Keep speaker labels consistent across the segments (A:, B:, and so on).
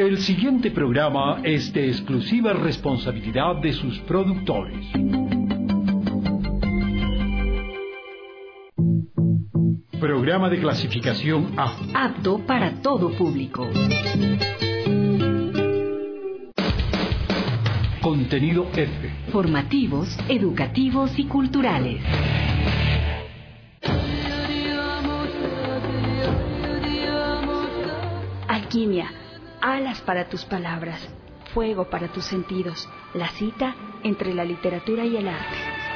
A: El siguiente programa es de exclusiva responsabilidad de sus productores. Programa de clasificación A.
B: Apto para todo público.
A: Contenido F.
B: Formativos, educativos y culturales. Alquimia. Alas para tus palabras, fuego para tus sentidos, la cita entre la literatura y el arte.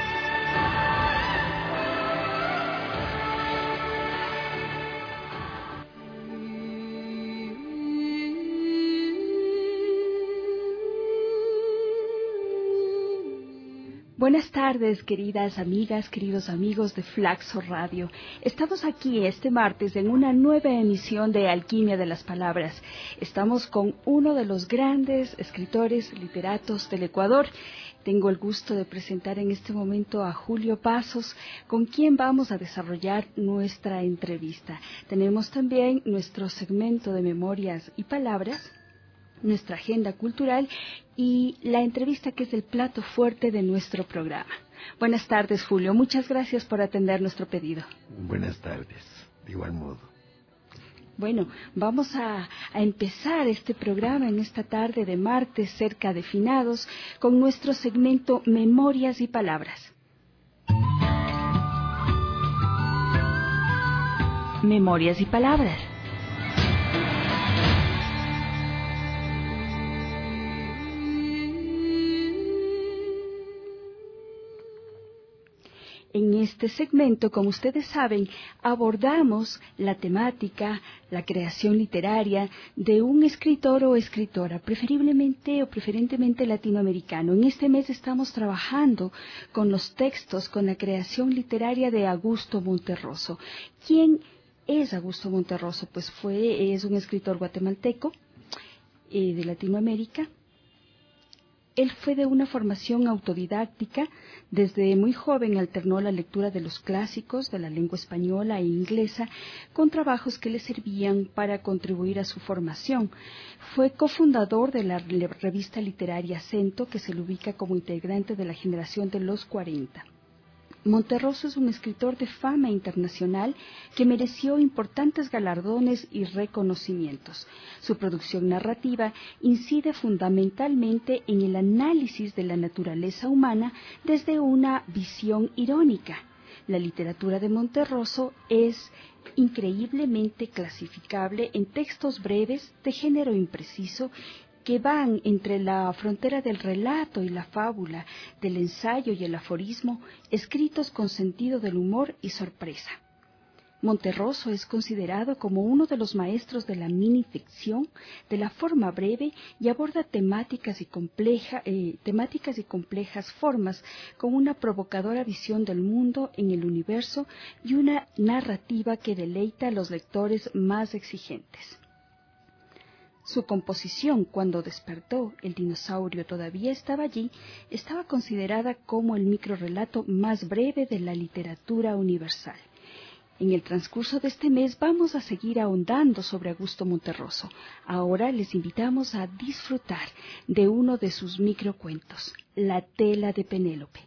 B: Buenas tardes, queridas amigas, queridos amigos de Flaxo Radio. Estamos aquí este martes en una nueva emisión de Alquimia de las Palabras. Estamos con uno de los grandes escritores, literatos del Ecuador. Tengo el gusto de presentar en este momento a Julio Pasos, con quien vamos a desarrollar nuestra entrevista. Tenemos también nuestro segmento de Memorias y Palabras, nuestra agenda cultural y la entrevista que es el plato fuerte de nuestro programa. Buenas tardes, Julio. Muchas gracias por atender nuestro pedido.
C: Buenas tardes, de igual modo.
B: Bueno, vamos a empezar este programa en esta tarde de martes cerca de finados con nuestro segmento Memorias y Palabras. Memorias y Palabras. En este segmento, como ustedes saben, abordamos la temática, la creación literaria de un escritor o escritora, preferentemente latinoamericano. En este mes estamos trabajando con los textos, con la creación literaria de Augusto Monterroso. ¿Quién es Augusto Monterroso? Pues es un escritor guatemalteco de Latinoamérica. Él fue de una formación autodidáctica. Desde muy joven alternó la lectura de los clásicos de la lengua española e inglesa con trabajos que le servían para contribuir a su formación. Fue cofundador de la revista literaria Acento, que se le ubica como integrante de la generación de los 40. Monterroso es un escritor de fama internacional que mereció importantes galardones y reconocimientos. Su producción narrativa incide fundamentalmente en el análisis de la naturaleza humana desde una visión irónica. La literatura de Monterroso es increíblemente clasificable en textos breves de género impreciso que van entre la frontera del relato y la fábula, del ensayo y el aforismo, escritos con sentido del humor y sorpresa. Monterroso es considerado como uno de los maestros de la minificción, de la forma breve, y aborda temáticas y complejas formas con una provocadora visión del mundo en el universo y una narrativa que deleita a los lectores más exigentes. Su composición, Cuando despertó, el dinosaurio todavía estaba allí, estaba considerada como el microrrelato más breve de la literatura universal. En el transcurso de este mes vamos a seguir ahondando sobre Augusto Monterroso. Ahora les invitamos a disfrutar de uno de sus microcuentos, La tela de Penélope.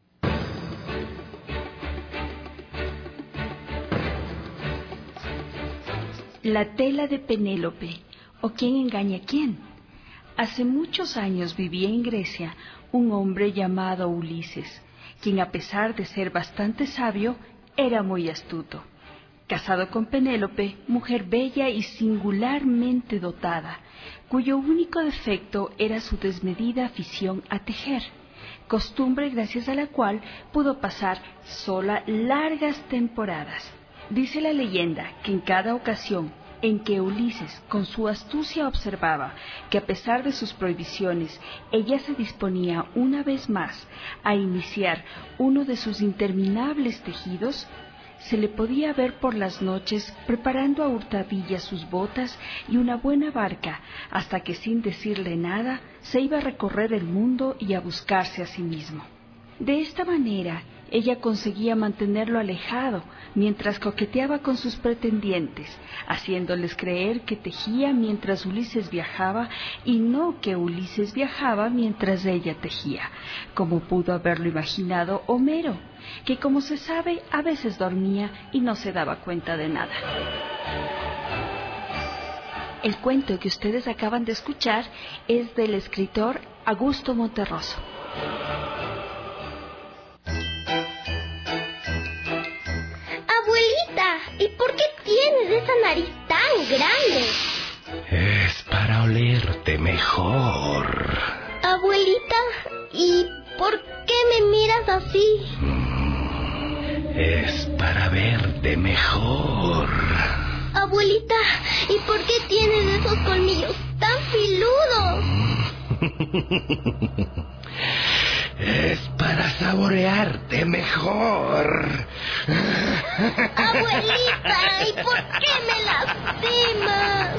B: La tela de Penélope. ¿O quién engaña a quién? Hace muchos años vivía en Grecia un hombre llamado Ulises, quien a pesar de ser bastante sabio, era muy astuto. Casado con Penélope, mujer bella y singularmente dotada, cuyo único defecto era su desmedida afición a tejer, costumbre gracias a la cual pudo pasar sola largas temporadas. Dice la leyenda que en cada ocasión en que Ulises con su astucia observaba que a pesar de sus prohibiciones, ella se disponía una vez más a iniciar uno de sus interminables tejidos, se le podía ver por las noches preparando a hurtadillas sus botas y una buena barca, hasta que sin decirle nada se iba a recorrer el mundo y a buscarse a sí mismo. De esta manera, ella conseguía mantenerlo alejado mientras coqueteaba con sus pretendientes, haciéndoles creer que tejía mientras Ulises viajaba y no que Ulises viajaba mientras ella tejía, como pudo haberlo imaginado Homero, que como se sabe a veces dormía y no se daba cuenta de nada. El cuento que ustedes acaban de escuchar es del escritor Augusto Monterroso.
D: Abuelita, ¿y por qué tienes esa nariz tan grande?
C: Es para olerte mejor.
D: Abuelita, ¿y por qué me miras así?
C: Es para verte mejor.
D: Abuelita, ¿y por qué tienes esos colmillos tan filudos?
C: Es para saborearte mejor.
D: Abuelita, ¿y por qué me lastimas?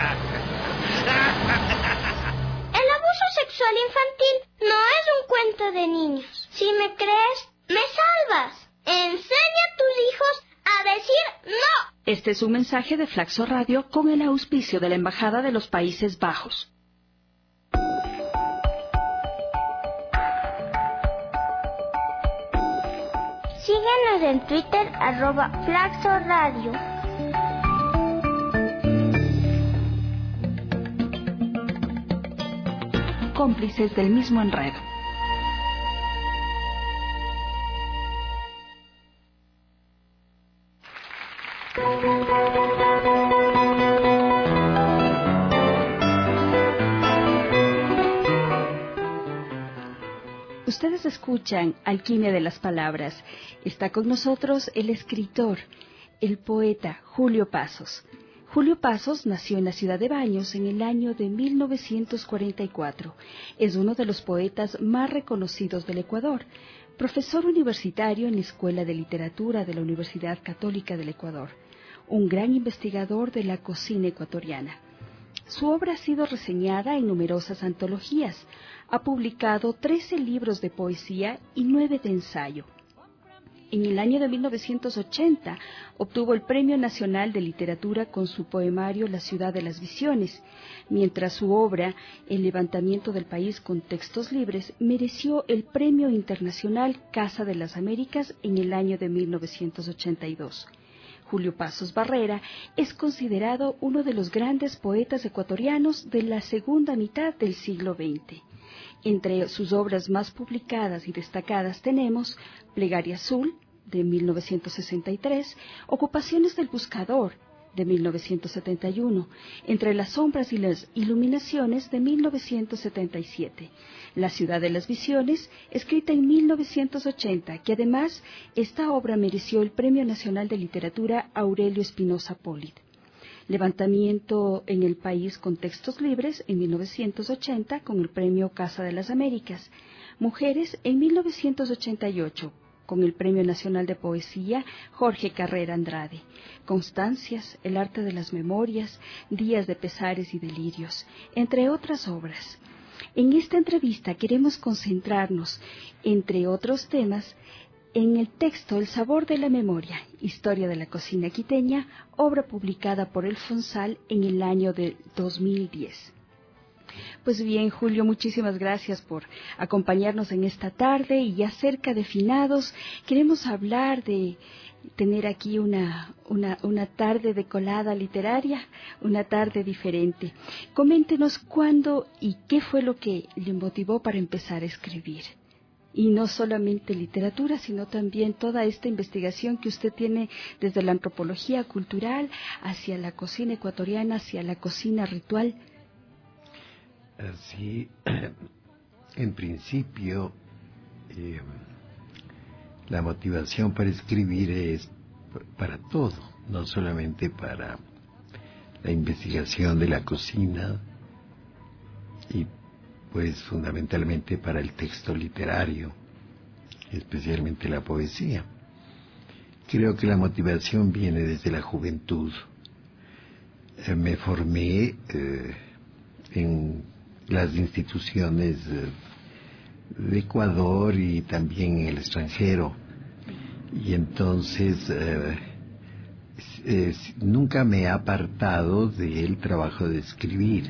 D: El abuso sexual infantil no es un cuento de niños. Si me crees, me salvas. Enseña a tus hijos a decir no.
B: Este es un mensaje de Flaxo Radio con el auspicio de la Embajada de los Países Bajos.
D: Síguenos en Twitter, @Flaxo Radio.
B: Cómplices del mismo enredo. Ustedes escuchan Alquimia de las Palabras. Está con nosotros el escritor, el poeta Julio Pasos. Julio Pasos nació en la ciudad de Baños en el año de 1944. Es uno de los poetas más reconocidos del Ecuador. Profesor universitario en la Escuela de Literatura de la Universidad Católica del Ecuador. Un gran investigador de la cocina ecuatoriana. Su obra ha sido reseñada en numerosas antologías. Ha publicado 13 libros de poesía y 9 de ensayo. En el año de 1980 obtuvo el Premio Nacional de Literatura con su poemario La Ciudad de las Visiones, mientras su obra El levantamiento del país con textos libres mereció el Premio Internacional Casa de las Américas en el año de 1982. Julio Pasos Barrera es considerado uno de los grandes poetas ecuatorianos de la segunda mitad del siglo XX. Entre sus obras más publicadas y destacadas tenemos Plegaria Azul, de 1963, Ocupaciones del Buscador, de 1971, Entre las sombras y las iluminaciones, de 1977, La Ciudad de las Visiones, escrita en 1980, que además esta obra mereció el Premio Nacional de Literatura Aurelio Espinosa Polit. Levantamiento en el país con textos libres en 1980 con el Premio Casa de las Américas. Mujeres en 1988 con el Premio Nacional de Poesía Jorge Carrera Andrade. Constancias, El arte de las memorias, Días de pesares y delirios, entre otras obras. En esta entrevista queremos concentrarnos, entre otros temas, en el texto El sabor de la memoria, historia de la cocina quiteña, obra publicada por El Fonsal en el año de 2010. Pues bien, Julio, muchísimas gracias por acompañarnos en esta tarde y ya cerca de finados queremos hablar de tener aquí una tarde de colada literaria, una tarde diferente. Coméntenos cuándo y qué fue lo que le motivó para empezar a escribir. Y no solamente literatura, sino también toda esta investigación que usted tiene desde la antropología cultural hacia la cocina ecuatoriana, hacia la cocina ritual.
C: Así, en principio, la motivación para escribir es para todo, no solamente para la investigación de la cocina y pues fundamentalmente para el texto literario, especialmente la poesía. Creo que la motivación viene desde la juventud. Me formé en las instituciones de Ecuador y también en el extranjero. Y entonces nunca me he apartado del trabajo de escribir.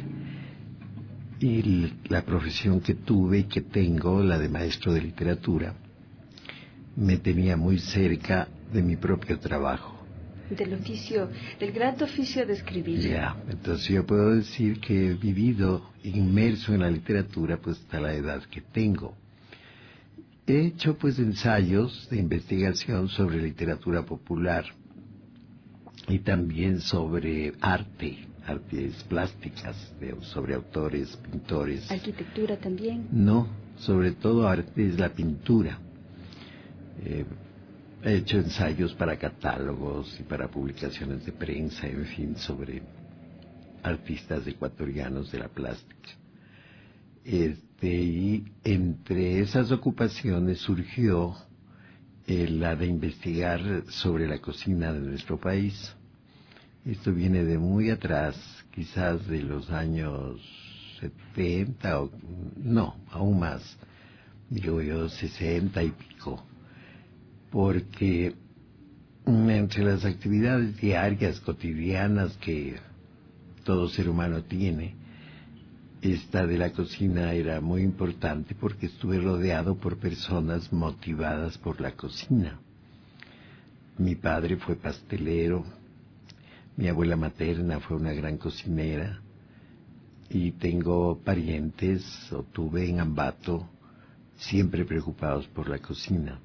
C: Y la profesión que tuve y que tengo, la de maestro de literatura, me tenía muy cerca de mi propio trabajo.
B: Del oficio, del gran oficio de escribir.
C: Ya, entonces yo puedo decir que he vivido inmerso en la literatura pues hasta la edad que tengo. He hecho pues ensayos de investigación sobre literatura popular y también sobre artes plásticas, sobre autores, pintores.
B: ¿Arquitectura también?
C: No, sobre todo arte es la pintura. He hecho ensayos para catálogos y para publicaciones de prensa, en fin, sobre artistas ecuatorianos de la plástica. Y entre esas ocupaciones surgió la de investigar sobre la cocina de nuestro país. Esto viene de muy atrás, quizás de los años 70, o no, aún más, digo yo, 60 y pico. Porque entre las actividades diarias, cotidianas que todo ser humano tiene, esta de la cocina era muy importante porque estuve rodeado por personas motivadas por la cocina. Mi padre fue pastelero, mi abuela materna fue una gran cocinera y tengo parientes, o tuve en Ambato, siempre preocupados por la cocina.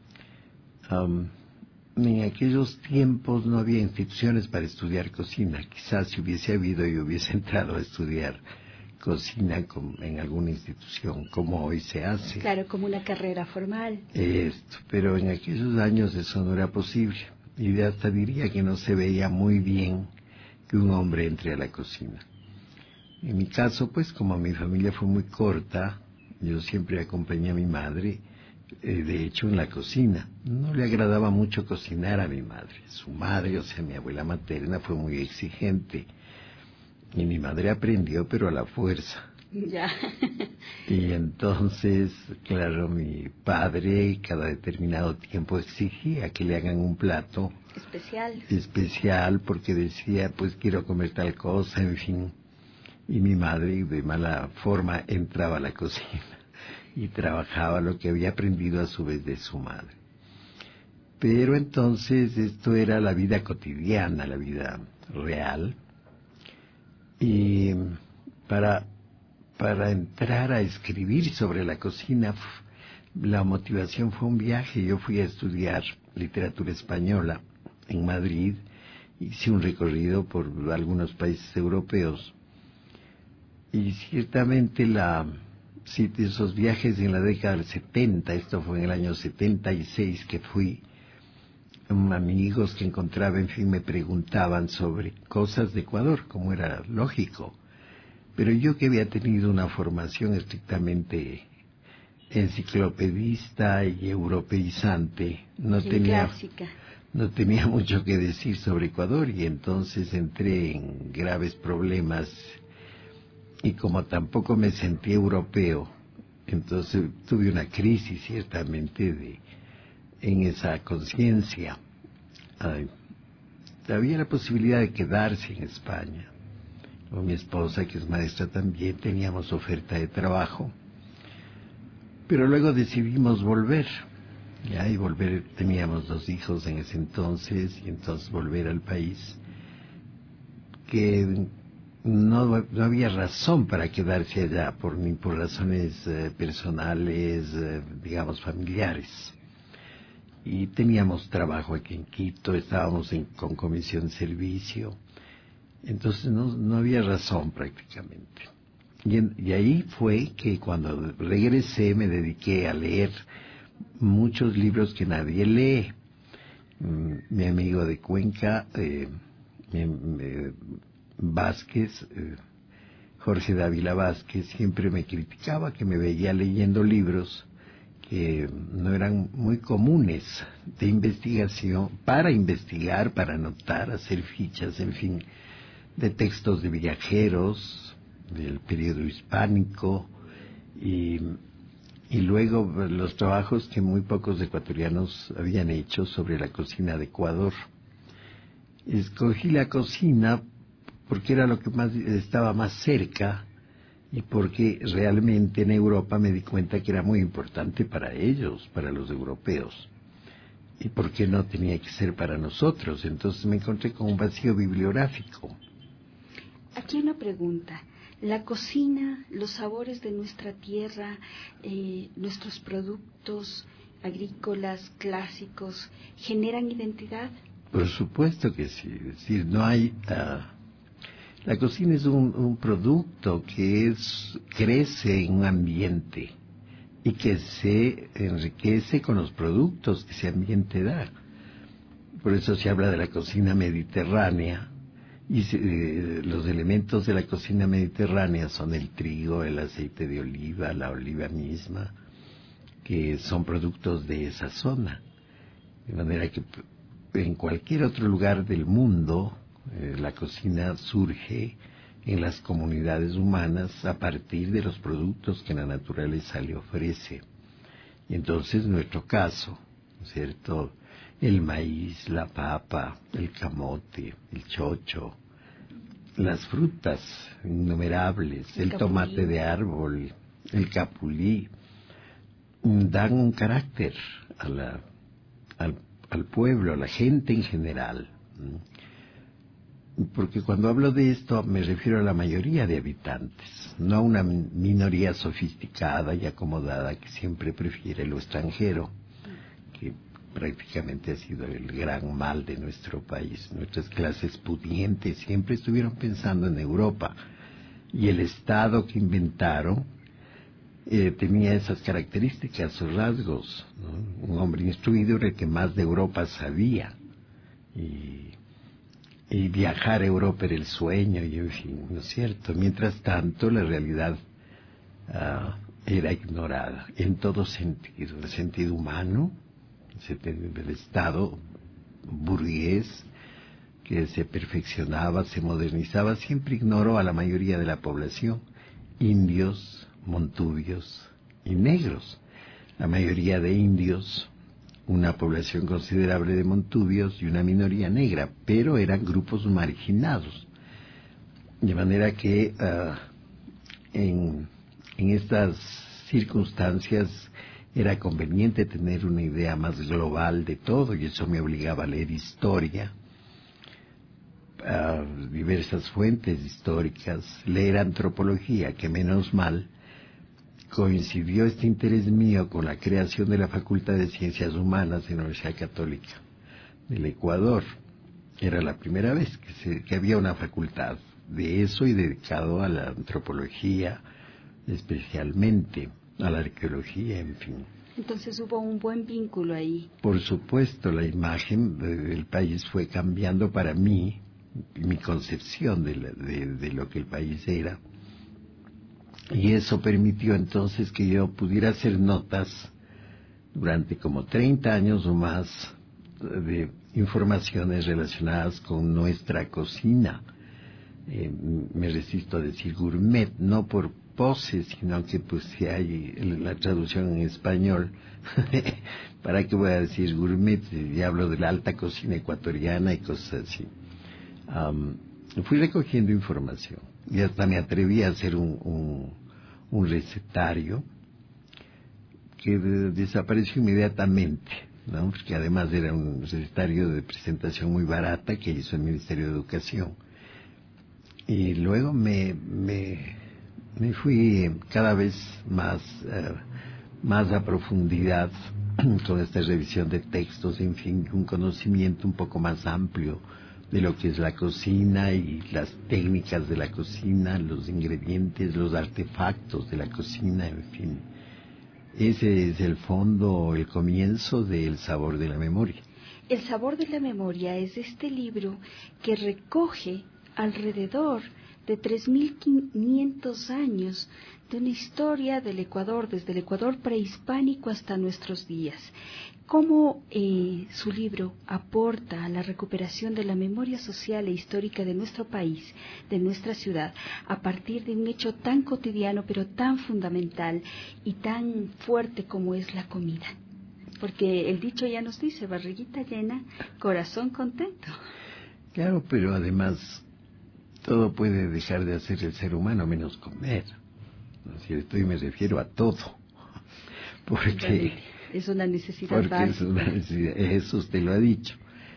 C: En aquellos tiempos no había instituciones para estudiar cocina. Quizás si hubiese habido, yo hubiese entrado a estudiar cocina en alguna institución, como hoy se hace.
B: Claro, como una carrera formal.
C: Pero en aquellos años eso no era posible. Y hasta diría que no se veía muy bien que un hombre entre a la cocina. En mi caso, pues como mi familia fue muy corta, yo siempre acompañé a mi madre, de hecho en la cocina. No le agradaba mucho cocinar a mi madre. Su madre, o sea, mi abuela materna, fue muy exigente. Y mi madre aprendió, pero a la fuerza.
B: Ya.
C: Y entonces, claro, mi padre cada determinado tiempo exigía que le hagan un plato especial porque decía, pues quiero comer tal cosa, en fin. Y mi madre de mala forma entraba a la cocina y trabajaba lo que había aprendido a su vez de su madre. Pero entonces esto era la vida cotidiana, la vida real. Y para entrar a escribir sobre la cocina, la motivación fue un viaje. Yo fui a estudiar literatura española en Madrid, hice un recorrido por algunos países europeos y ciertamente esos viajes en la década del 70, esto fue en el año 76 que fui, amigos que encontraba, en fin, me preguntaban sobre cosas de Ecuador, como era lógico. Pero yo que había tenido una formación estrictamente enciclopedista y europeizante, no tenía mucho que decir sobre Ecuador y entonces entré en graves problemas y como tampoco me sentí europeo, entonces tuve una crisis ciertamente en esa conciencia. Había la posibilidad de quedarse en España. Con mi esposa, que es maestra también, teníamos oferta de trabajo. Pero luego decidimos volver. Teníamos 2 hijos en ese entonces, y entonces volver al país. Que no había razón para quedarse allá, ni por razones personales, digamos, familiares. Y teníamos trabajo aquí en Quito, estábamos con comisión de servicio. Entonces no había razón prácticamente. Y ahí fue que cuando regresé me dediqué a leer muchos libros que nadie lee. Mi amigo de Cuenca, Vázquez, Jorge Dávila Vázquez, siempre me criticaba que me veía leyendo libros que no eran muy comunes de investigación, para investigar, para anotar, hacer fichas, en fin, de textos de viajeros, del periodo hispánico, y Y luego los trabajos que muy pocos ecuatorianos habían hecho sobre la cocina de Ecuador. Escogí la cocina porque era lo que más estaba más cerca y porque realmente en Europa me di cuenta que era muy importante para ellos, para los europeos. Y porque no tenía que ser para nosotros. Entonces me encontré con un vacío bibliográfico.
B: Aquí una pregunta. La cocina, los sabores de nuestra tierra, nuestros productos agrícolas clásicos, ¿generan identidad?
C: Por supuesto que sí. Es decir, no hay... la cocina es un producto que crece en un ambiente y que se enriquece con los productos que ese ambiente da. Por eso se habla de la cocina mediterránea. Y los elementos de la cocina mediterránea son el trigo, el aceite de oliva, la oliva misma, que son productos de esa zona. De manera que en cualquier otro lugar del mundo, la cocina surge en las comunidades humanas a partir de los productos que la naturaleza le ofrece. Y entonces, en nuestro caso, ¿no es cierto?, el maíz, la papa, el camote, el chocho, las frutas innumerables, el tomate de árbol, el capulí, dan un carácter al pueblo, a la gente en general. Porque cuando hablo de esto me refiero a la mayoría de habitantes, no a una minoría sofisticada y acomodada que siempre prefiere lo extranjero, que prácticamente ha sido el gran mal de nuestro país. Nuestras clases pudientes siempre estuvieron pensando en Europa y el Estado que inventaron tenía esas características, sus rasgos, ¿no? Un hombre instruido era el que más de Europa sabía y viajar a Europa era el sueño y en fin, ¿no es cierto? Mientras tanto la realidad era ignorada en todo sentido, el sentido humano, el Estado burgués que se perfeccionaba, se modernizaba, siempre ignoró a la mayoría de la población, indios, montubios y negros. La mayoría de indios, una población considerable de montubios y una minoría negra, pero eran grupos marginados. De manera que en estas circunstancias era conveniente tener una idea más global de todo y eso me obligaba a leer historia, a diversas fuentes históricas, leer antropología, que menos mal coincidió este interés mío con la creación de la Facultad de Ciencias Humanas de la Universidad Católica del Ecuador. Era la primera vez que había una facultad de eso y dedicado a la antropología, especialmente a la arqueología, en fin.
B: Entonces hubo un buen vínculo ahí.
C: Por supuesto, la imagen del país fue cambiando para mí, mi concepción de lo que el país era. Y eso permitió entonces que yo pudiera hacer notas durante como 30 años o más de informaciones relacionadas con nuestra cocina. Me resisto a decir gourmet, no por pose, sino que pues si hay la traducción en español, ¿para qué voy a decir gourmet? Y hablo de la alta cocina ecuatoriana y cosas así. Fui recogiendo información y hasta me atreví a hacer un recetario que desapareció inmediatamente, ¿no? Porque además era un recetario de presentación muy barata que hizo el Ministerio de Educación. Y luego me fui cada vez más a profundidad con esta revisión de textos, en fin, un conocimiento un poco más amplio de lo que es la cocina y las técnicas de la cocina, los ingredientes, los artefactos de la cocina, en fin. Ese es el fondo, el comienzo del Sabor de la Memoria.
B: El Sabor de la Memoria es este libro que recoge alrededor de 3.500 años de una historia del Ecuador, desde el Ecuador prehispánico hasta nuestros días. ¿Cómo su libro aporta a la recuperación de la memoria social e histórica de nuestro país, de nuestra ciudad, a partir de un hecho tan cotidiano, pero tan fundamental y tan fuerte como es la comida? Porque el dicho ya nos dice, barriguita llena, corazón contento.
C: Claro, pero además todo puede dejar de hacer el ser humano menos comer, ¿no es cierto? Y me refiero a todo, porque
B: es una necesidad básica.
C: Es una necesidad, eso usted lo ha dicho.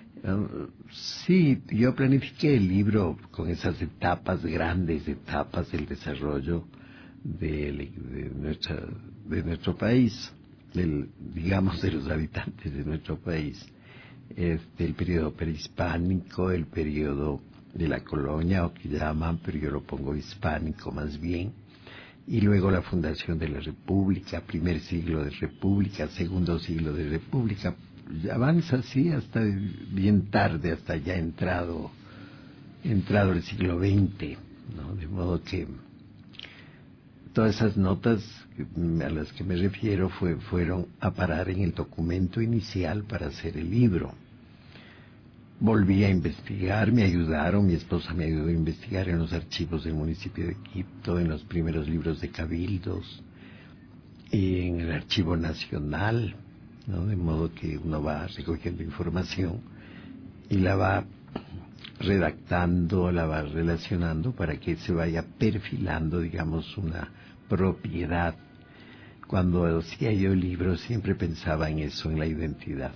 C: Sí, yo planifiqué el libro con esas grandes etapas del desarrollo de nuestro país, digamos de los habitantes de nuestro país. El periodo prehispánico, el periodo de la colonia, o que llaman, pero yo lo pongo hispánico más bien, y luego la fundación de la República, primer siglo de República, segundo siglo de República, avanza así hasta bien tarde, hasta ya entrado el siglo XX, ¿no? De modo que todas esas notas a las que me refiero fueron a parar en el documento inicial para hacer el libro. Volví a investigar, mi esposa me ayudó a investigar en los archivos del municipio de Quito, en los primeros libros de cabildos, y en el archivo nacional, ¿no? De modo que uno va recogiendo información y la va redactando, la va relacionando para que se vaya perfilando, digamos, una propiedad. Cuando hacía yo el libro siempre pensaba en eso, en la identidad.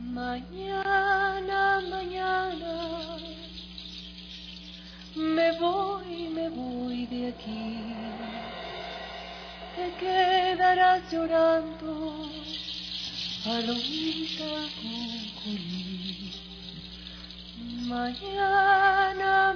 E: Mañana me voy de aquí. Te quedarás llorando, palomita cuculí. Mañana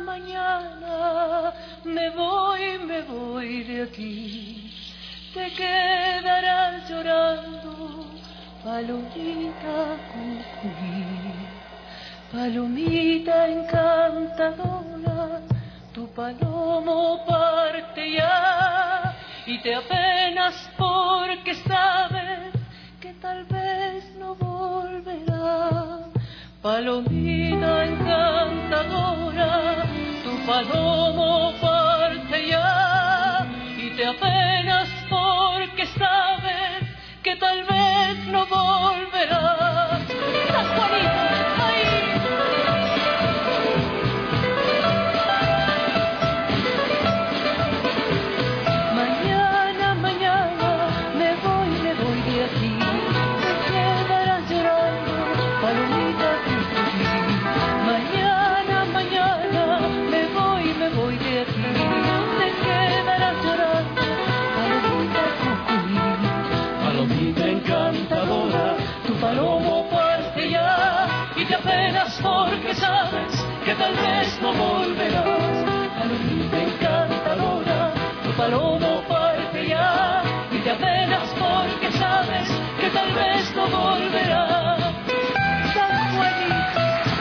E: me voy de aquí. Te quedarás llorando, palomita cuculí. Palomita encantadora, tu palomo parte ya y te apenas porque sabes que tal vez no volverá. Palomita encantadora, tu palomo parte ya y te apenas porque sabes que tal vez no volverá. ¡San Juanito! Porque sabes que tal vez no volverás. Palomita encantadora, tu palomo parte ya y te apenas porque sabes que tal vez no volverás. San Juanito.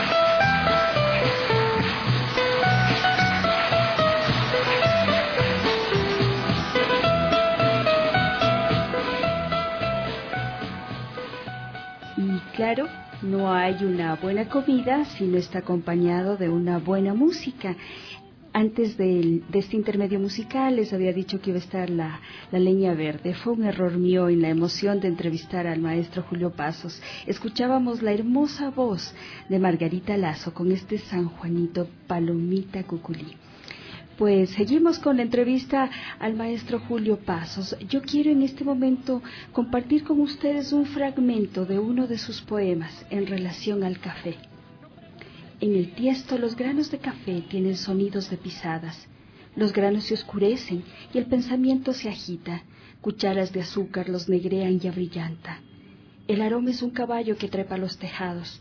B: Y claro, no hay una buena comida si no está acompañado de una buena música. Antes de este intermedio musical les había dicho que iba a estar la leña verde. Fue un error mío en la emoción de entrevistar al maestro Julio Pasos. Escuchábamos la hermosa voz de Margarita Lazo con este San Juanito, palomita cuculí. Pues seguimos con la entrevista al maestro Julio Pasos. Yo quiero en este momento compartir con ustedes un fragmento de uno de sus poemas en relación al café. En el tiesto los granos de café tienen sonidos de pisadas. Los granos se oscurecen y el pensamiento se agita. Cucharas de azúcar los negrean y abrillanta. El aroma es un caballo que trepa los tejados.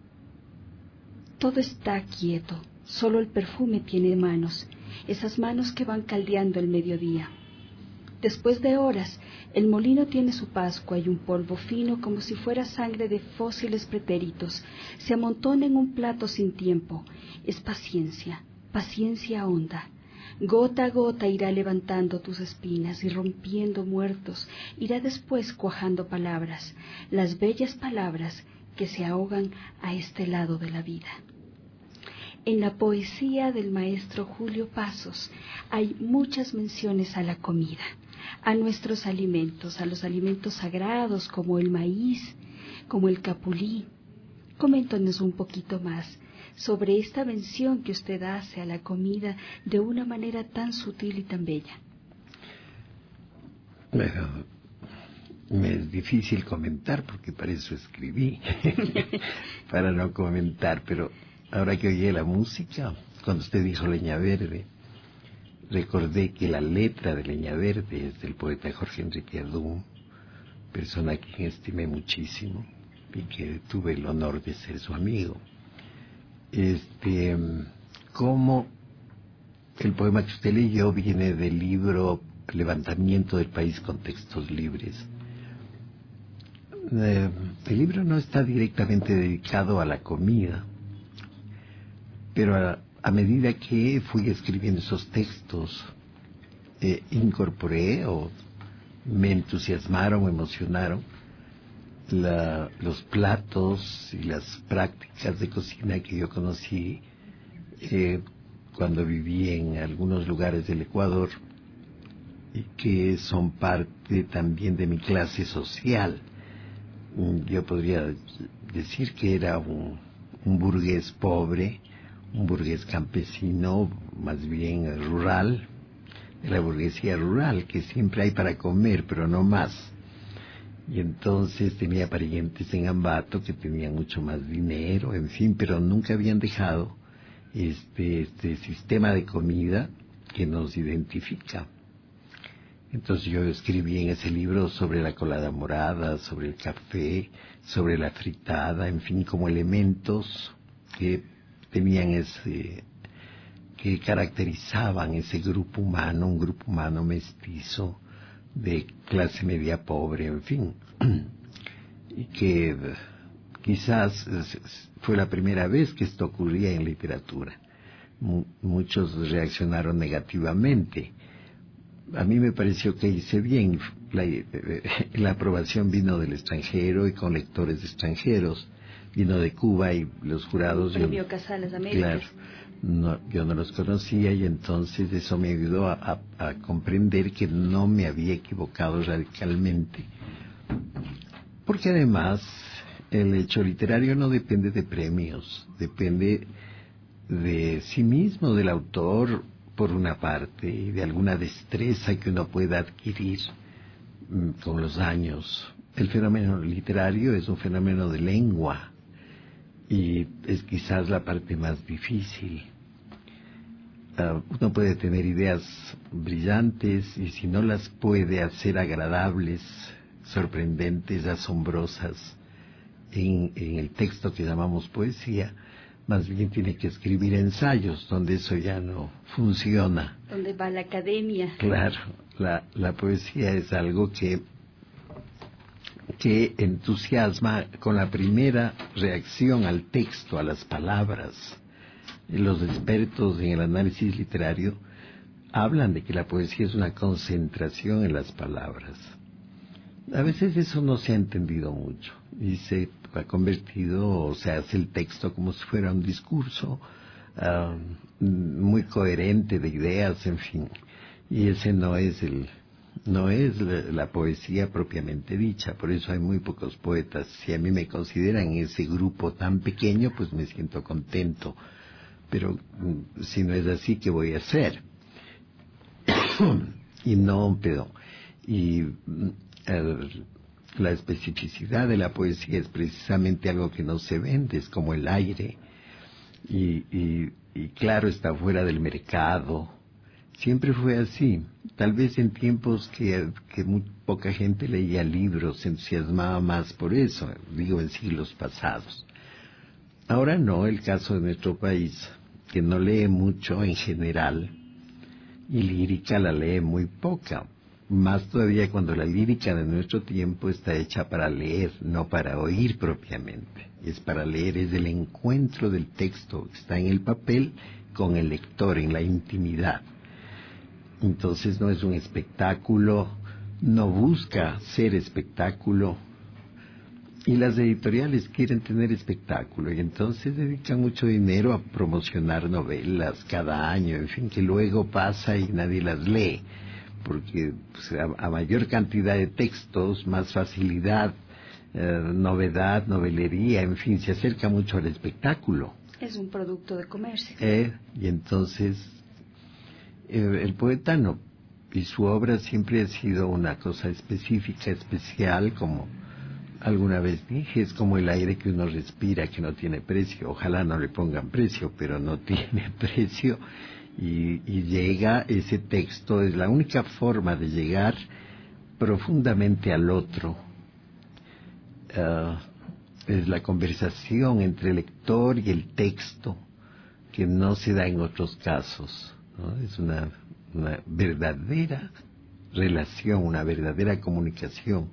B: Todo está quieto, solo el perfume tiene manos, esas manos que van caldeando el mediodía. Después de horas, el molino tiene su pascua y un polvo fino como si fuera sangre de fósiles pretéritos. Se amontona en un plato sin tiempo. Es paciencia, paciencia honda. Gota a gota irá levantando tus espinas y rompiendo muertos, irá después cuajando palabras, las bellas palabras que se ahogan a este lado de la vida. En la poesía del maestro Julio Pasos hay muchas menciones a la comida, a nuestros alimentos, a los alimentos sagrados como el maíz, como el capulí. Coméntanos un poquito más sobre esta mención que usted hace a la comida de una manera tan sutil y tan bella.
C: Bueno, me es difícil comentar porque para eso escribí, para no comentar, pero ahora que oí la música, cuando usted dijo Leña Verde, recordé que la letra de Leña Verde es del poeta Jorge Enrique Adún, persona a quien estimé muchísimo y que tuve el honor de ser su amigo. Como el poema que usted leyó viene del libro Levantamiento del País con Textos Libres. El libro no está directamente dedicado a la comida, pero a medida que fui escribiendo esos textos, incorporé o me entusiasmaron o emocionaron los platos y las prácticas de cocina que yo conocí cuando viví en algunos lugares del Ecuador y que son parte también de mi clase social. Yo podría decir que era un burgués pobre, un burgués campesino, más bien rural, de la burguesía rural, que siempre hay para comer, pero no más. Y entonces tenía parientes en Ambato que tenían mucho más dinero, en fin, pero nunca habían dejado este sistema de comida que nos identifica. Entonces yo escribí en ese libro sobre la colada morada, sobre el café, sobre la fritada, en fin, como elementos que tenían que caracterizaban ese grupo humano, un grupo humano mestizo, de clase media pobre, en fin, y que quizás fue la primera vez que esto ocurría en literatura. Muchos reaccionaron negativamente. A mí me pareció que hice bien. La aprobación vino del extranjero y con lectores extranjeros. Vino de Cuba y los jurados...
B: Premio Casal Las Américas.
C: Claro, yo no los conocía y entonces eso me ayudó a comprender que no me había equivocado radicalmente. Porque además el hecho literario no depende de premios, depende de sí mismo, del autor, por una parte, y de alguna destreza que uno pueda adquirir con los años. El fenómeno literario es un fenómeno de lengua y es quizás la parte más difícil. Uno puede tener ideas brillantes y si no las puede hacer agradables, sorprendentes, asombrosas en el texto que llamamos poesía, más bien tiene que escribir ensayos donde eso ya no funciona.
B: ¿Dónde va la academia?
C: Claro, la poesía es algo que entusiasma con la primera reacción al texto, a las palabras. Los expertos en el análisis literario hablan de que la poesía es una concentración en las palabras. A veces eso no se ha entendido mucho y se ha convertido, o se hace el texto como si fuera un discurso muy coherente de ideas, en fin. Y ese no es la poesía propiamente dicha, por eso hay muy pocos poetas. Si a mí me consideran en ese grupo tan pequeño, pues me siento contento. Pero si no es así, ¿qué voy a hacer? La especificidad de la poesía es precisamente algo que no se vende, es como el aire. Y claro, está fuera del mercado. Siempre fue así. Tal vez en tiempos que muy poca gente leía libros, se entusiasmaba más por eso, digo en siglos pasados. Ahora no, el caso de nuestro país, que no lee mucho en general, y lírica la lee muy poca. Más todavía cuando la lírica de nuestro tiempo está hecha para leer, no para oír propiamente. Es para leer, es el encuentro del texto, está en el papel con el lector, en la intimidad. Entonces no es un espectáculo, no busca ser espectáculo. Y las editoriales quieren tener espectáculo y entonces dedican mucho dinero a promocionar novelas cada año, en fin, que luego pasa y nadie las lee, porque pues, a mayor cantidad de textos, más facilidad, novedad, novelería, en fin, se acerca mucho al espectáculo.
B: Es un producto de comercio.
C: Y entonces el poeta no, y su obra siempre ha sido una cosa específica, especial, como alguna vez dije, es como el aire que uno respira, que no tiene precio. Ojalá no le pongan precio, pero no tiene precio. Y llega ese texto, es la única forma de llegar profundamente al otro. Es la conversación entre el lector y el texto, que no se da en otros casos, ¿no? Es una verdadera relación, una verdadera comunicación.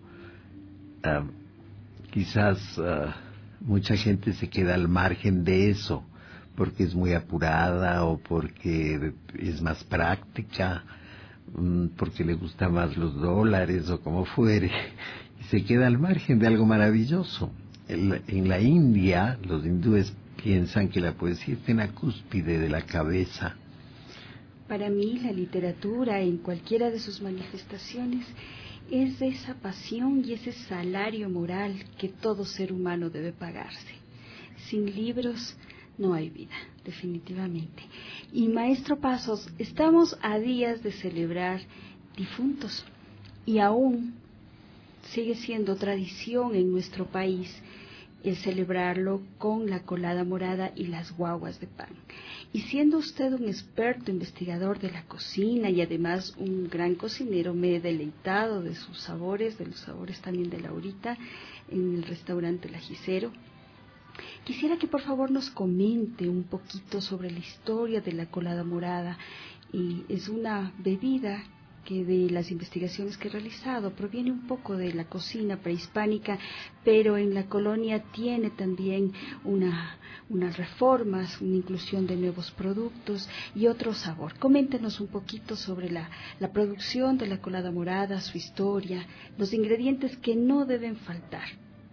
C: Quizás mucha gente se queda al margen de eso porque es muy apurada o porque es más práctica, porque le gustan más los dólares o como fuere, y se queda al margen de algo maravilloso. En la India, los hindúes piensan que la poesía está en la cúspide de la cabeza.
B: Para mí, la literatura, en cualquiera de sus manifestaciones, es esa pasión y ese salario moral que todo ser humano debe pagarse. Sin libros no hay vida, definitivamente. Y maestro Pasos, estamos a días de celebrar difuntos y aún sigue siendo tradición en nuestro país el celebrarlo con la colada morada y las guaguas de pan. Y siendo usted un experto investigador de la cocina y además un gran cocinero, me he deleitado de sus sabores, de los sabores también de Laurita en el restaurante El Ajicero. Quisiera que por favor nos comente un poquito sobre la historia de la colada morada. Y es una bebida que de las investigaciones que he realizado proviene un poco de la cocina prehispánica, pero en la colonia tiene también unas reformas, una inclusión de nuevos productos y otro sabor. Coméntenos un poquito sobre la producción de la colada morada, su historia, los ingredientes que no deben faltar.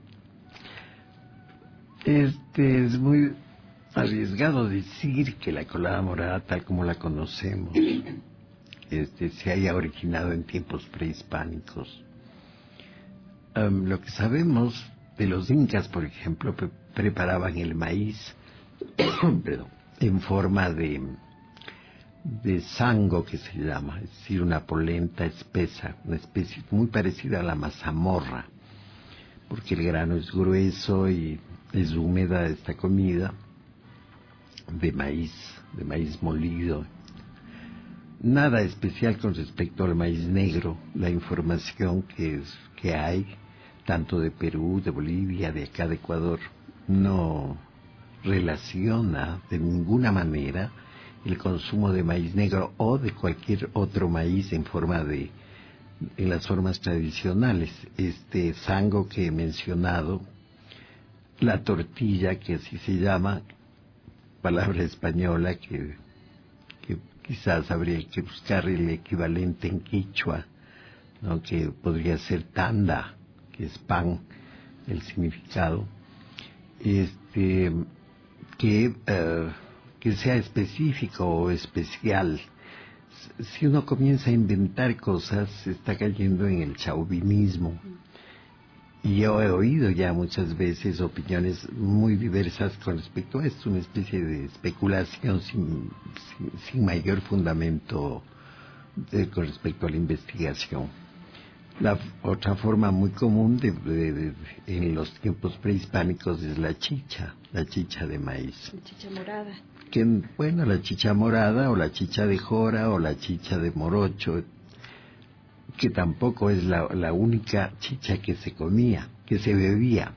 C: Es muy arriesgado decir que la colada morada, tal como la conocemos, se haya originado en tiempos prehispánicos. Lo que sabemos de los incas, por ejemplo, preparaban el maíz perdón, en forma de sango, que se llama, es decir, una polenta espesa, una especie muy parecida a la mazamorra, porque el grano es grueso y es húmeda esta comida de maíz molido. Nada especial con respecto al maíz negro. La información que hay, tanto de Perú, de Bolivia, de acá de Ecuador, no relaciona de ninguna manera el consumo de maíz negro o de cualquier otro maíz en las formas tradicionales. Este sango que he mencionado, la tortilla, que así se llama, palabra española que quizás habría que buscar el equivalente en quichua, ¿no? Que podría ser tanda, que es pan, el significado, que sea específico o especial. Si uno comienza a inventar cosas, se está cayendo en el chauvinismo. Y yo he oído ya muchas veces opiniones muy diversas con respecto a esto, una especie de especulación sin mayor fundamento con respecto a la investigación. La otra forma muy común en los tiempos prehispánicos es la chicha de maíz.
B: La chicha morada.
C: La chicha morada o la chicha de jora o la chicha de morocho, que tampoco es la única chicha que se comía, que se bebía.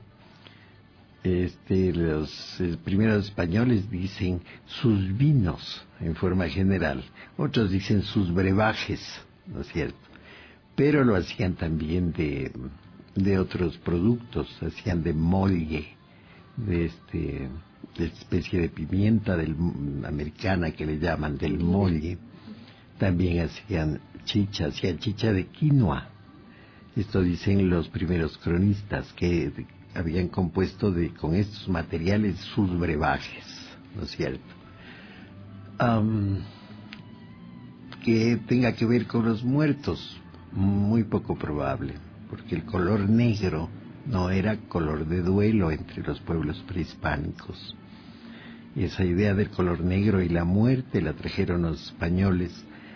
C: Los primeros españoles dicen sus vinos en forma general, otros dicen sus brebajes, ¿no es cierto? Pero lo hacían también de otros productos, hacían de molle, de especie de pimienta americana que le llaman, del molle, También hacían chicha de quinoa. Esto dicen los primeros cronistas, que habían compuesto con estos materiales sus brebajes, ¿no es cierto? Que tenga que ver con los muertos, muy poco probable, porque el color negro no era color de duelo entre los pueblos prehispánicos. Y esa idea del color negro y la muerte la trajeron los españoles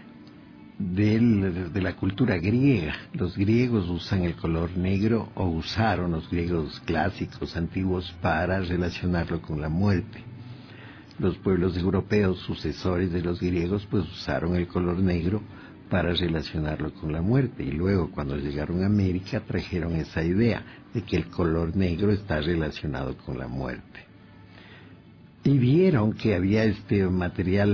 C: de la cultura griega. Los griegos usan el color negro, o usaron los griegos clásicos antiguos, para relacionarlo con la muerte. Los pueblos europeos sucesores de los griegos pues usaron el color negro para relacionarlo con la muerte, y luego cuando llegaron a América trajeron esa idea de que el color negro está relacionado con la muerte. Y vieron que había este material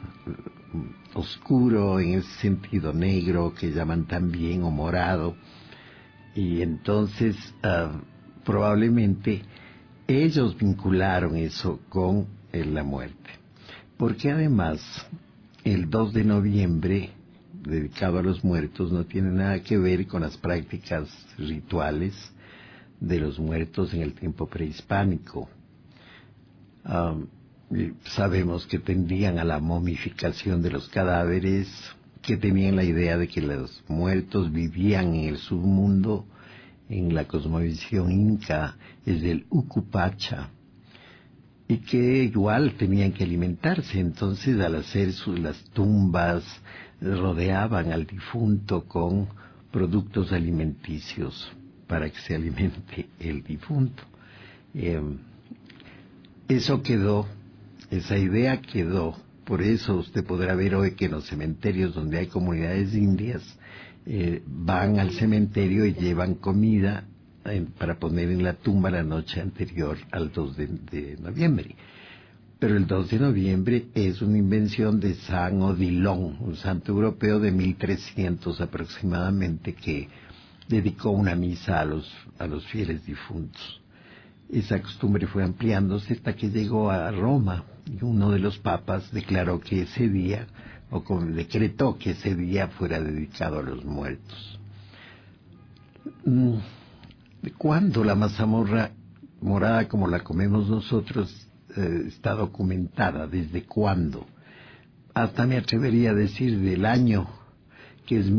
C: oscuro, en ese sentido negro, que llaman también, o morado, y entonces probablemente ellos vincularon eso con la muerte, porque además el 2 de noviembre, dedicado a los muertos, no tiene nada que ver con las prácticas rituales de los muertos en el tiempo prehispánico. Sabemos que tendían a la momificación de los cadáveres, que tenían la idea de que los muertos vivían en el submundo, en la cosmovisión inca, es del Ucupacha, y que igual tenían que alimentarse. Entonces, al hacer las tumbas, rodeaban al difunto con productos alimenticios para que se alimente el difunto. Eso quedó, esa idea quedó. Por eso usted podrá ver hoy que en los cementerios donde hay comunidades indias, van al cementerio y llevan comida para poner en la tumba la noche anterior al 2 de noviembre. Pero el 2 de noviembre es una invención de San Odilon, un santo europeo de 1300 aproximadamente, que dedicó una misa a los fieles difuntos. Esa costumbre fue ampliándose hasta que llegó a Roma, y uno de los papas declaró que ese día, decretó que ese día fuera dedicado a los muertos. ¿Cuándo la mazamorra morada como la comemos nosotros está documentada? ¿Desde cuándo? Hasta me atrevería a decir del año, que es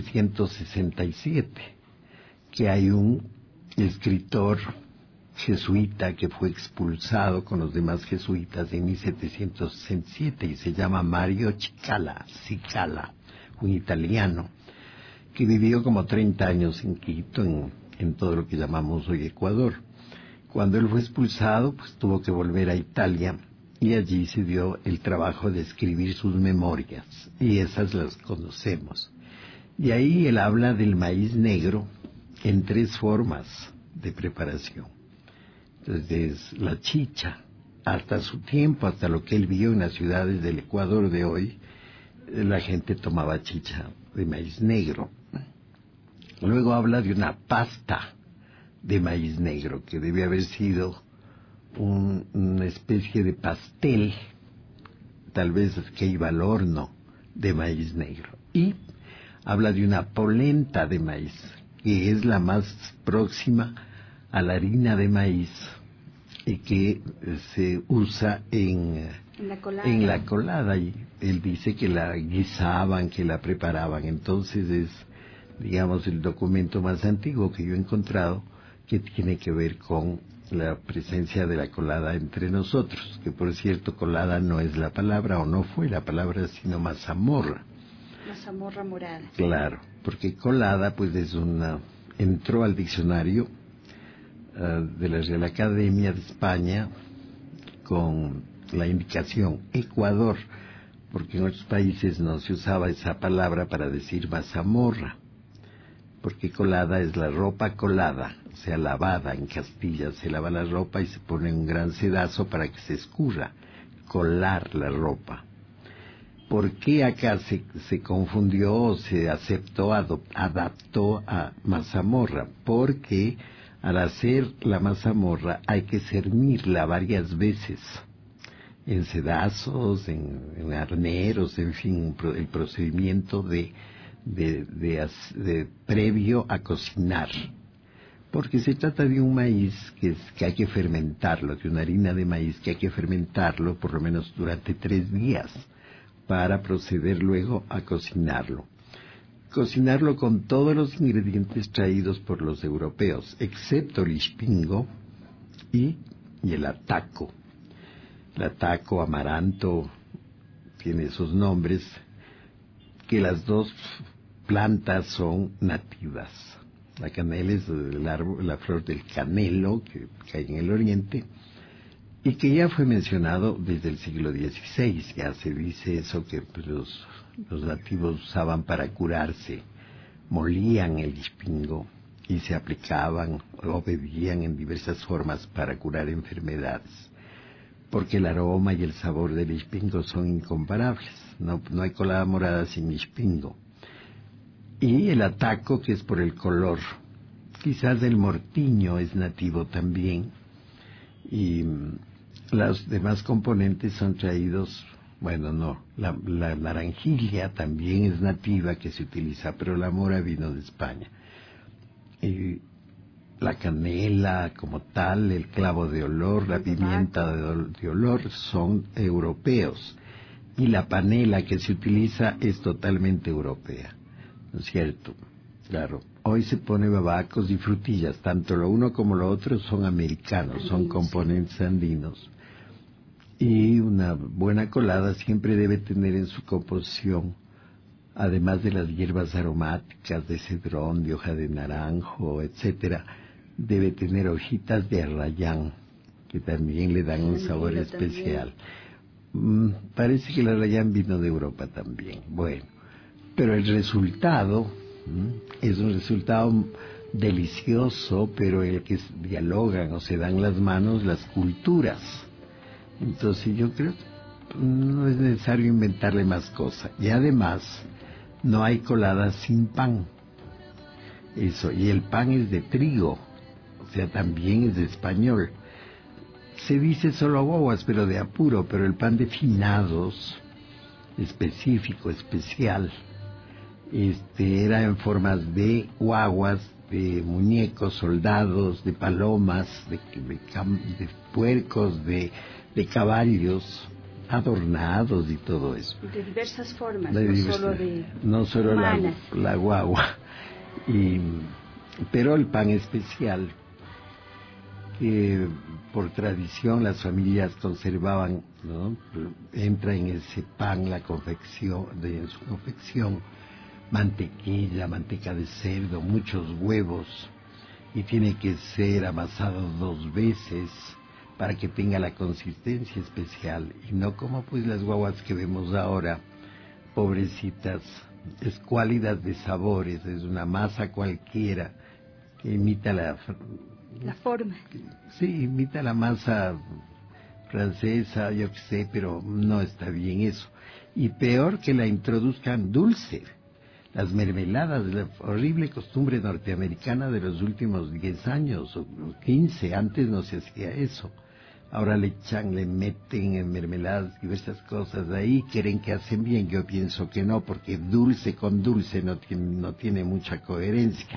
C: 1767, que hay un escritor jesuita que fue expulsado con los demás jesuitas en 1767 y se llama Mario Cicala, un italiano que vivió como 30 años en Quito, en todo lo que llamamos hoy Ecuador. Cuando él fue expulsado, pues tuvo que volver a Italia, y allí se dio el trabajo de escribir sus memorias, y esas las conocemos. Y ahí él habla del maíz negro en 3 formas de preparación. Entonces, la chicha, hasta su tiempo, hasta lo que él vio en las ciudades del Ecuador de hoy, la gente tomaba chicha de maíz negro. Luego habla de una pasta de maíz negro, que debe haber sido una especie de pastel, tal vez que iba al horno, de maíz negro. Y habla de una polenta de maíz, que es la más próxima a la harina de maíz y que se usa en la colada. Y él dice que la guisaban, que la preparaban. Entonces es, digamos, el documento más antiguo que yo he encontrado que tiene que ver con la presencia de la colada entre nosotros, que por cierto colada no es la palabra, o no fue la palabra, sino mazamorra.
B: Mazamorra morada.
C: Claro, porque colada pues entró al diccionario de la Real Academia de España con la indicación Ecuador, porque en otros países no se usaba esa palabra para decir mazamorra, porque colada es la ropa colada, o sea, lavada. En Castilla se lava la ropa y se pone un gran sedazo para que se escurra, colar la ropa. ¿Por qué acá se confundió o se adaptó a mazamorra? Porque al hacer la mazamorra hay que cernirla varias veces. en sedazos, en arneros, en fin, el procedimiento de previo a cocinar. Porque se trata de un maíz que hay que fermentarlo, de una harina de maíz que hay que fermentarlo por lo menos durante 3 días para proceder luego a cocinarlo. Cocinarlo con todos los ingredientes traídos por los europeos, excepto el ispingo y el ataco. El ataco, amaranto, tiene esos nombres, que las dos plantas son nativas. La canela es el árbol, la flor del canelo, que hay en el oriente, y que ya fue mencionado desde el siglo XVI. Ya se dice eso, que pues, los nativos usaban para curarse, molían el ispingo y se aplicaban o bebían en diversas formas para curar enfermedades, porque el aroma y el sabor del ispingo son incomparables. No hay colada morada sin ispingo. Y el ataco, que es por el color. Quizás el mortiño es nativo también. Y los demás componentes son traídos, bueno, no, la naranjilla también es nativa que se utiliza, pero la mora vino de España. Y la canela como tal, el clavo de olor, la pimienta de olor son europeos. Y la panela que se utiliza es totalmente europea. ¿No es cierto? Claro. Hoy se pone babacos y frutillas, tanto lo uno como lo otro son americanos, son componentes andinos. Y una buena colada siempre debe tener en su composición, además de las hierbas aromáticas de cedrón, de hoja de naranjo, etcétera, debe tener hojitas de arrayán, que también le dan un sabor especial. Parece que el arrayán vino de Europa también. Bueno. Pero el resultado es un resultado delicioso, pero el que dialogan o se dan las manos las culturas. Entonces yo creo que no es necesario inventarle más cosas. Y además no hay colada sin pan. Eso, y el pan es de trigo, o sea, también es de español. Se dice solo guaguas, pero de apuro, pero el pan de finados, específico, especial, era en formas de guaguas, de muñecos, soldados, de palomas, de puercos, de caballos adornados y todo eso.
B: De diversas formas,
C: no solo la guagua. Pero el pan especial, que por tradición las familias conservaban, ¿no? Entra en ese pan en su confección, mantequilla, manteca de cerdo, muchos huevos, y tiene que ser amasado 2 veces para que tenga la consistencia especial, y no como pues las guaguas que vemos ahora, pobrecitas, escuálidas de sabores, es una masa cualquiera que imita la
B: forma.
C: Sí, imita la masa francesa, yo qué sé, pero no está bien eso. Y peor que la introduzcan dulce. Las mermeladas, la horrible costumbre norteamericana de los últimos 10 años o 15, antes no se hacía eso. Ahora le meten en mermeladas diversas cosas ahí, creen que hacen bien. Yo pienso que no, porque dulce con dulce no tiene mucha coherencia.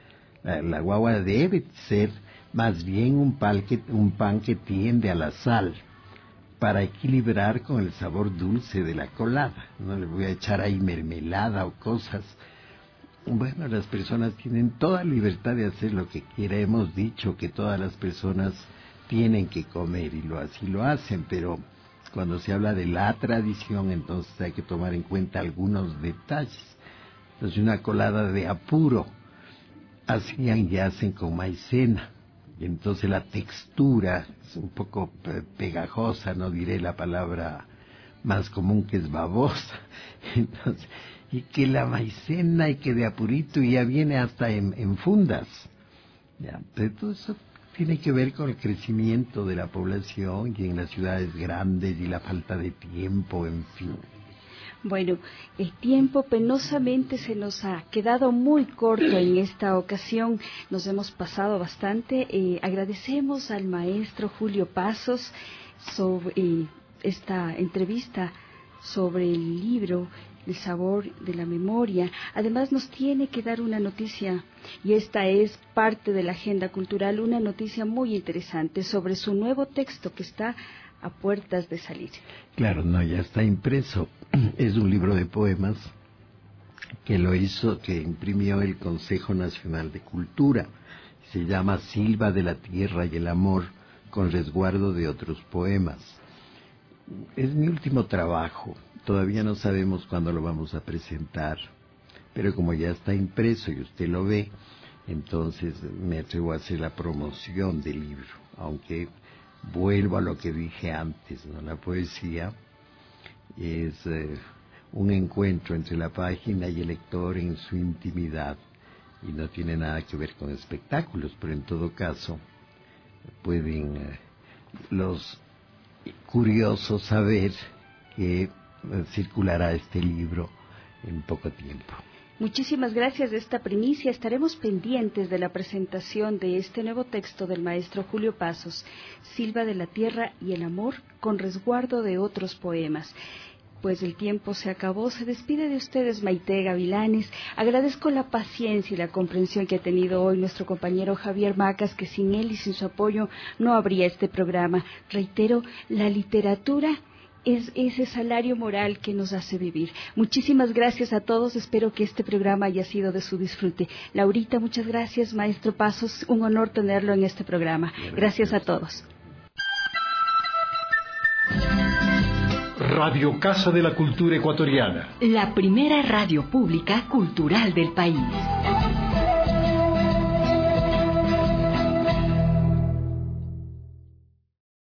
C: La guagua debe ser más bien un pan que tiende a la sal, para equilibrar con el sabor dulce de la colada. No le voy a echar ahí mermelada o cosas. Bueno, las personas tienen toda libertad de hacer lo que quiera. Hemos dicho que todas las personas tienen que comer y así lo hacen, pero cuando se habla de la tradición, entonces hay que tomar en cuenta algunos detalles. Entonces, una colada de apuro hacían y hacen con maicena. Y entonces la textura es un poco pegajosa, no diré la palabra más común que es babosa. Entonces, y que la maicena y que de apurito ya viene hasta en fundas. Ya, pero todo eso tiene que ver con el crecimiento de la población y en las ciudades grandes y la falta de tiempo, en fin.
B: Bueno, el tiempo penosamente se nos ha quedado muy corto en esta ocasión, nos hemos pasado bastante. Agradecemos al maestro Julio Pasos esta entrevista sobre el libro El sabor de la memoria. Además nos tiene que dar una noticia, y esta es parte de la agenda cultural, una noticia muy interesante sobre su nuevo texto que está a puertas de salir.
C: Claro, no, ya está impreso. Es un libro de poemas que imprimió el Consejo Nacional de Cultura. Se llama Silva de la Tierra y el Amor, con resguardo de otros poemas. Es mi último trabajo. Todavía no sabemos cuándo lo vamos a presentar, pero como ya está impreso y usted lo ve, entonces me atrevo a hacer la promoción del libro, aunque vuelvo a lo que dije antes, ¿no? La poesía es un encuentro entre la página y el lector en su intimidad, y no tiene nada que ver con espectáculos, pero en todo caso pueden los curiosos saber que circulará este libro en poco tiempo.
B: Muchísimas gracias de esta primicia. Estaremos pendientes de la presentación de este nuevo texto del maestro Julio Pasos, Silva de la Tierra y el Amor, con resguardo de otros poemas. Pues el tiempo se acabó. Se despide de ustedes Maite Gavilanes. Agradezco la paciencia y la comprensión que ha tenido hoy nuestro compañero Javier Macas, que sin él y sin su apoyo no habría este programa. Reitero, la literatura es ese salario moral que nos hace vivir. Muchísimas gracias a todos. Espero que este programa haya sido de su disfrute. Laurita, muchas gracias. Maestro Pasos, un honor tenerlo en este programa. Gracias a todos.
A: Radio Casa de la Cultura Ecuatoriana.
F: La primera radio pública cultural del país.